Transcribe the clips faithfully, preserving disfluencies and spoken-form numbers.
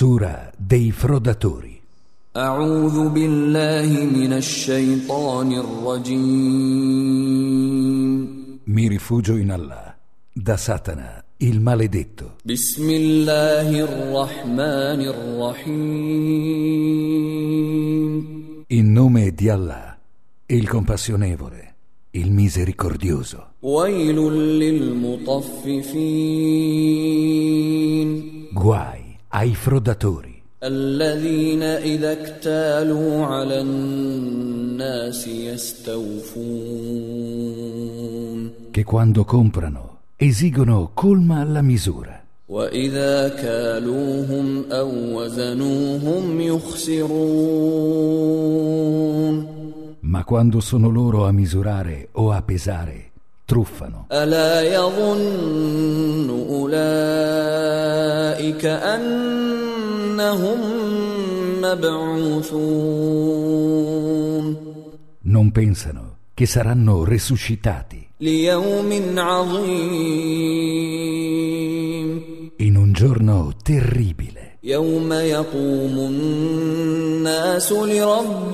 Sura dei frodatori. أعوذ بالله من الشيطان الرجيم. Mi rifugio in Allah, da Satana, il maledetto. بسم الله الرحمن الرحيم. In nome di Allah, il compassionevole, il misericordioso. ويل للمطففين. Guai ai frodatori, الذين إذا اكتالوا على الناس يستوفون. che quando comprano esigono colma alla misura, وإذا كالوهم أو وزنوهم يخسرون. ma quando sono loro a misurare o a pesare, truffano. ألا يظن أولئك أنهم مبعوثون. Non pensano che saranno resuscitati ليوم عظيم. in un giorno terribile, يوم يقوم الناس لرب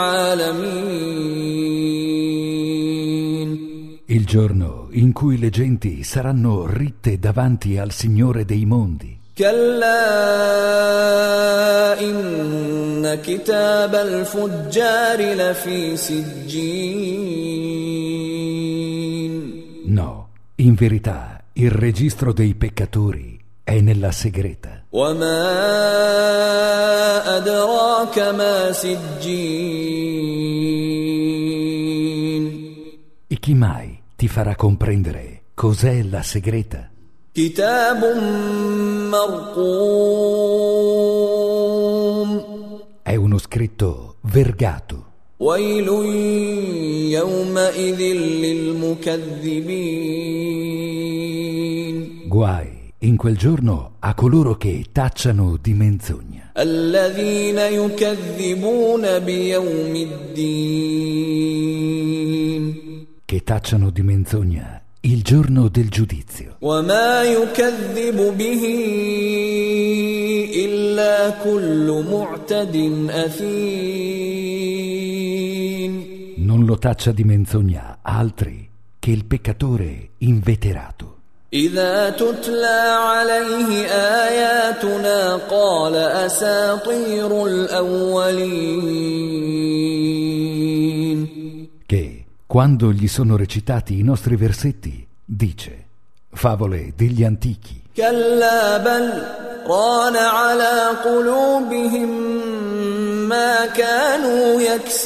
العالمين. il giorno in cui le genti saranno ritte davanti al Signore dei mondi. كلا إن كتاب الفجار لفي سجين. No, in verità il registro dei peccatori è nella segreta. وما أدراك ما سجين. E chi mai ti farà comprendere cos'è la segreta? كتاب مرقوم. È uno scritto vergato. ويل يومئذ للمكذبين. Guai in quel giorno a coloro che tacciano di menzogna, الذين يكذبون بيوم الدين. che tacciano di menzogna il giorno del giudizio. وما يكذب به إلا كل معتد أثيم. Non lo taccia di menzogna altri che il peccatore inveterato. إذا تتلى عليه آياتنا قال أساطير الأولين. Che, quando gli sono recitati i nostri versetti, dice: favole degli antichi. كلا بل ران على قلوبهم ما كانوا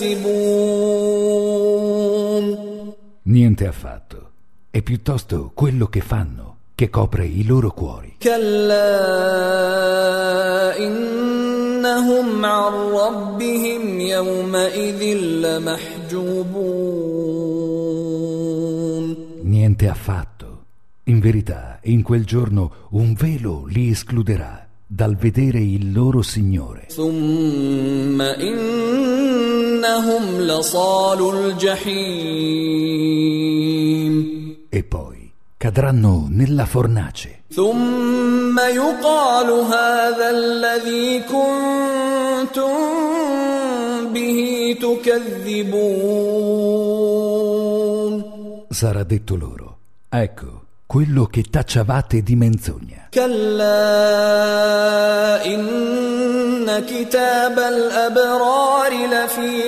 يكسبون. Niente affatto. È piuttosto quello che fanno che copre i loro cuori. كلا إنهم عن ربهم يومئذ لمحجوبون. Niente affatto. In verità, in quel giorno un velo li escluderà dal vedere il loro Signore. ثم إنهم لصالو الجحيم. E poi cadranno nella fornace. ثم يقال هذا الذي كنتم به تكذبون. Sarà detto loro: ecco quello che tacciavate di menzogna. كلا إن كتاب الأبرار لفي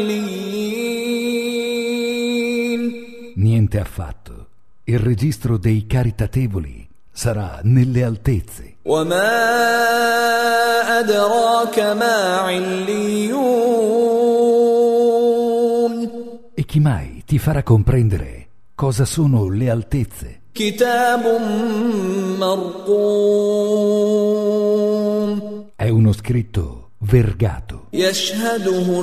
عليين. Niente affatto. Il registro dei caritatevoli sarà nelle altezze. وما أدراك ما عليون. E chi mai ti farà comprendere cosa sono le altezze? كتاب مرقوم. È uno scritto vergato. يشهده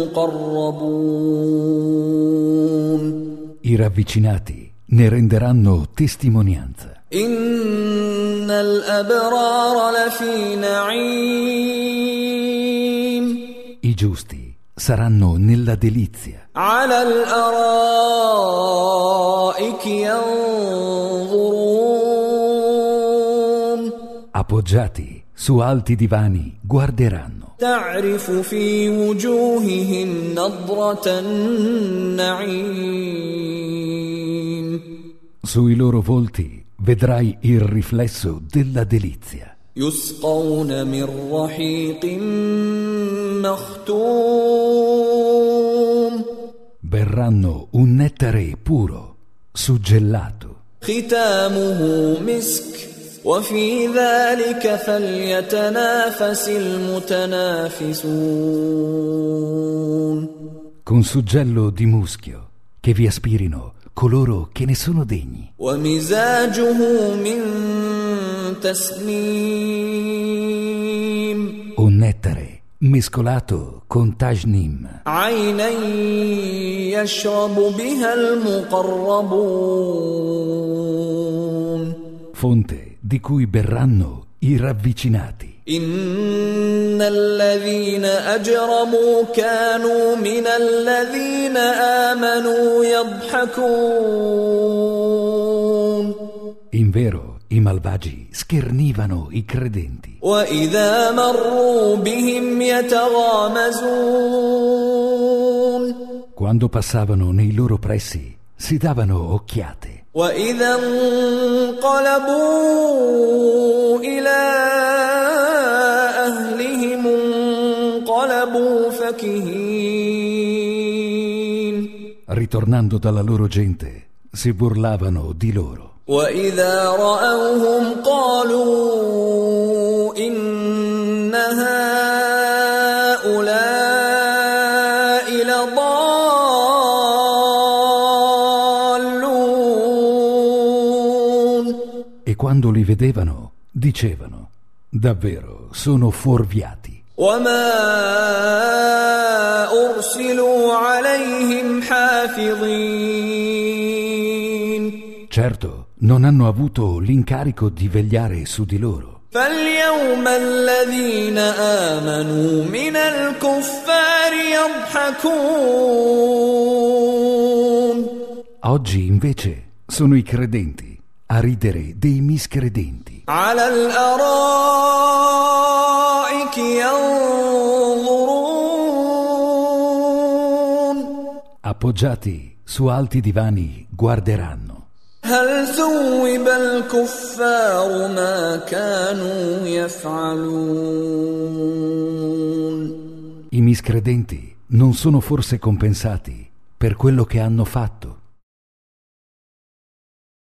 المقربون. I ravvicinati ne renderanno testimonianza. إن الأبرار لفي نعيم. I giusti saranno nella delizia. على الأرائك ينظرون. appoggiati su alti divani guarderanno. تعرف في وجوههم نضرة النعيم Sui loro volti vedrai il riflesso della delizia. يسقون من رحيق مختوم Berranno un nettare puro, suggellato. ختامه مسك وفي ذلك فليتنافس المتنافسون Con suggello di muschio, che vi aspirino coloro che ne sono degni. ومزاجه من تسنيم Un nettare mescolato con tajnim, عينا يشرب بها المقربون fonte di cui berranno i ravvicinati. إن الذين أجرموا كانوا من الذين آمنوا يضحكون Invero, i malvagi schernivano i credenti. وإذا مروا بهم يتغامزون Quando passavano nei loro pressi, si davano occhiate. وإذا انقلبوا إلى أهلهم انقلبوا فكهين Ritornando dalla loro gente, si burlavano di loro. وإذا رأوهم قالوا إن هؤلاء لضالون E quando li vedevano, dicevano: davvero sono fuorviati. وما أرسلوا عليهم حافظين Certo, non hanno avuto l'incarico di vegliare su di loro. فاليوم الذين آمنوا من الكفار يضحكون Oggi, invece, sono i credenti a ridere dei miscredenti, على الأرائك ينظرون appoggiati su alti divani, guarderanno. هل ثوب الكفار ما كانوا يفعلون I miscredenti non sono forse compensati per quello che hanno fatto?